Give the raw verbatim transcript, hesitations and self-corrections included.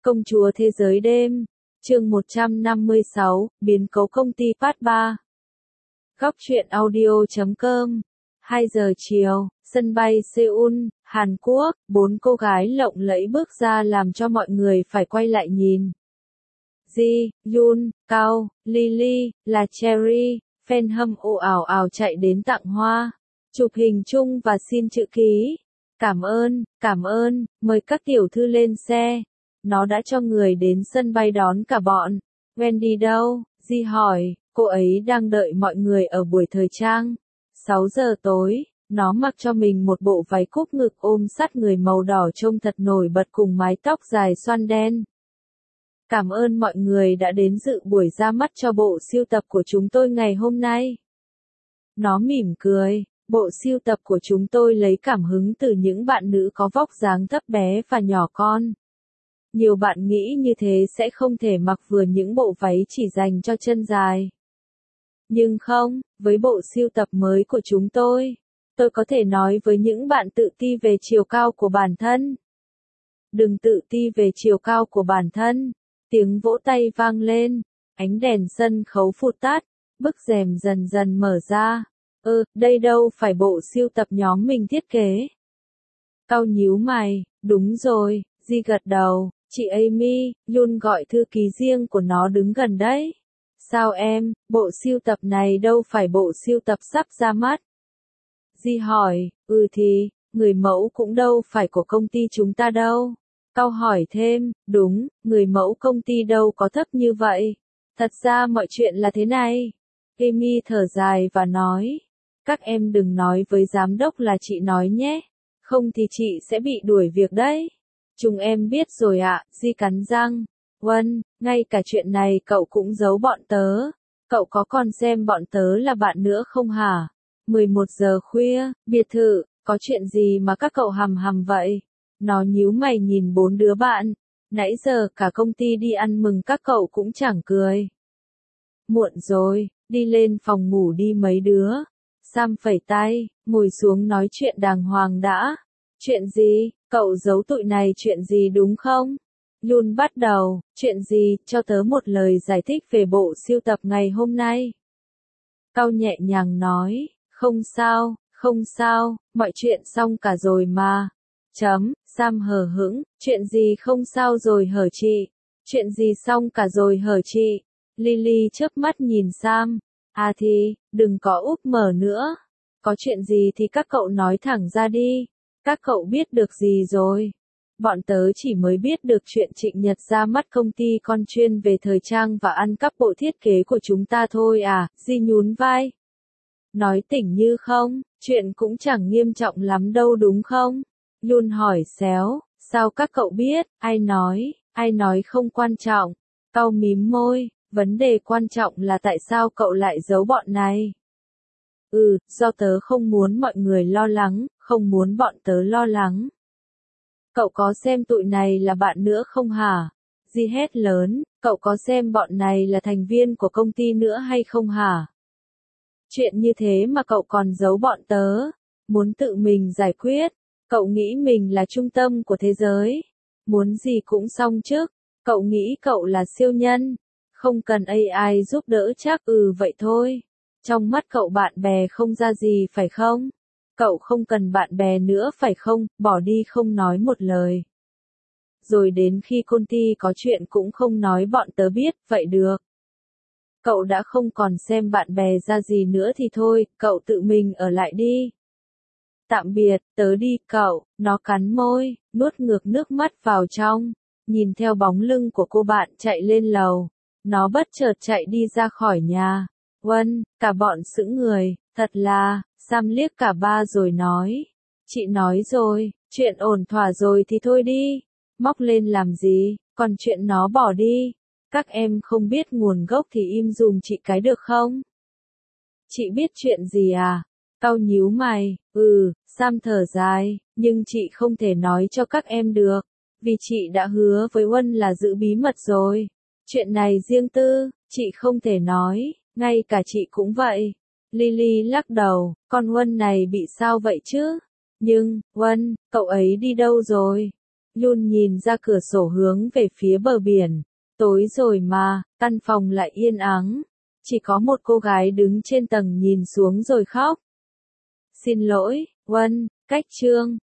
Công chúa thế giới đêm, chương một trăm năm mươi sáu, biến cố công ty phát ba. Góc truyện audio chấm com, hai giờ chiều, sân bay Seoul, Hàn Quốc, bốn cô gái lộng lẫy bước ra làm cho mọi người phải quay lại nhìn. Ji, Yoon, Cao, Lily, là Cherry, fan hâm ồ ào ào chạy đến tặng hoa, chụp hình chung và xin chữ ký. Cảm ơn, cảm ơn, mời các tiểu thư lên xe. Nó đã cho người đến sân bay đón cả bọn. Wendy đâu? Ji hỏi, cô ấy đang đợi mọi người ở buổi thời trang. sáu giờ tối, nó mặc cho mình một bộ váy cúp ngực ôm sát người màu đỏ trông thật nổi bật cùng mái tóc dài xoăn đen. Cảm ơn mọi người đã đến dự buổi ra mắt cho bộ sưu tập của chúng tôi ngày hôm nay. Nó mỉm cười, bộ sưu tập của chúng tôi lấy cảm hứng từ những bạn nữ có vóc dáng thấp bé và nhỏ con. Nhiều bạn nghĩ như thế sẽ không thể mặc vừa những bộ váy chỉ dành cho chân dài. Nhưng không, với bộ sưu tập mới của chúng tôi, tôi có thể nói với những bạn tự ti về chiều cao của bản thân. Đừng tự ti về chiều cao của bản thân. Tiếng vỗ tay vang lên, ánh đèn sân khấu phụt tắt, bức rèm dần dần mở ra. Ơ, đây đâu phải bộ sưu tập nhóm mình thiết kế. Cao nhíu mày, đúng rồi, Ji gật đầu, chị Amy, Yoon gọi thư ký riêng của nó đứng gần đấy. Sao em, bộ sưu tập này đâu phải bộ sưu tập sắp ra mắt. Ji hỏi, ừ thì, người mẫu cũng đâu phải của công ty chúng ta đâu. Cao hỏi thêm, đúng, người mẫu công ty đâu có thấp như vậy. Thật ra mọi chuyện là thế này. Amy thở dài và nói, các em đừng nói với giám đốc là chị nói nhé, không thì chị sẽ bị đuổi việc đấy. Chúng em biết rồi ạ, Ji cắn răng. Vâng, ngay cả chuyện này cậu cũng giấu bọn tớ. Cậu có còn xem bọn tớ là bạn nữa không hả? mười một giờ khuya, biệt thự, có chuyện gì mà các cậu hằm hằm vậy? Nó nhíu mày nhìn bốn đứa bạn. Nãy giờ cả công ty đi ăn mừng các cậu cũng chẳng cười. Muộn rồi, đi lên phòng ngủ đi mấy đứa. Sam phẩy tay, ngồi xuống nói chuyện đàng hoàng đã. Chuyện gì, cậu giấu tụi này chuyện gì đúng không? Yoon bắt đầu, chuyện gì, cho tớ một lời giải thích về bộ sưu tập ngày hôm nay. Cao nhẹ nhàng nói, không sao, không sao, mọi chuyện xong cả rồi mà. Chấm, Sam hờ hững, chuyện gì không sao rồi hở chị? Chuyện gì xong cả rồi hở chị? Lily chớp mắt nhìn Sam, à thì, đừng có úp mở nữa. Có chuyện gì thì các cậu nói thẳng ra đi. Các cậu biết được gì rồi? Bọn tớ chỉ mới biết được chuyện Trịnh Nhật ra mắt công ty con chuyên về thời trang và ăn cắp bộ thiết kế của chúng ta thôi à, Ji nhún vai. Nói tỉnh như không, chuyện cũng chẳng nghiêm trọng lắm đâu đúng không? Yoon hỏi xéo, sao các cậu biết, ai nói, ai nói không quan trọng. Cao mím môi, vấn đề quan trọng là tại sao cậu lại giấu bọn này. Ừ, do tớ không muốn mọi người lo lắng, không muốn bọn tớ lo lắng. Cậu có xem tụi này là bạn nữa không hả? Ji hét lớn, cậu có xem bọn này là thành viên của công ty nữa hay không hả? Chuyện như thế mà cậu còn giấu bọn tớ, muốn tự mình giải quyết, cậu nghĩ mình là trung tâm của thế giới, muốn gì cũng xong chứ, cậu nghĩ cậu là siêu nhân, không cần a i giúp đỡ chắc ừ vậy thôi. Trong mắt cậu bạn bè không ra gì phải không? Cậu không cần bạn bè nữa phải không, bỏ đi không nói một lời. Rồi đến khi công ty có chuyện cũng không nói bọn tớ biết, vậy được. Cậu đã không còn xem bạn bè ra gì nữa thì thôi, cậu tự mình ở lại đi. Tạm biệt, tớ đi cậu, nó cắn môi, nuốt ngược nước mắt vào trong, nhìn theo bóng lưng của cô bạn chạy lên lầu. Nó bất chợt chạy đi ra khỏi nhà. Vâng, cả bọn sững người, thật là, Sam liếc cả ba rồi nói. Chị nói rồi, chuyện ổn thỏa rồi thì thôi đi. Móc lên làm gì, còn chuyện nó bỏ đi. Các em không biết nguồn gốc thì im dùm chị cái được không? Chị biết chuyện gì à? Cao nhíu mày, ừ, Sam thở dài, nhưng chị không thể nói cho các em được. Vì chị đã hứa với Huân là giữ bí mật rồi. Chuyện này riêng tư, chị không thể nói, ngay cả chị cũng vậy. Lily lắc đầu, con Huân này bị sao vậy chứ? Nhưng, Huân, cậu ấy đi đâu rồi? Yun nhìn ra cửa sổ hướng về phía bờ biển. Tối rồi mà, căn phòng lại yên ắng. Chỉ có một cô gái đứng trên tầng nhìn xuống rồi khóc. Xin lỗi, Won, cách chương.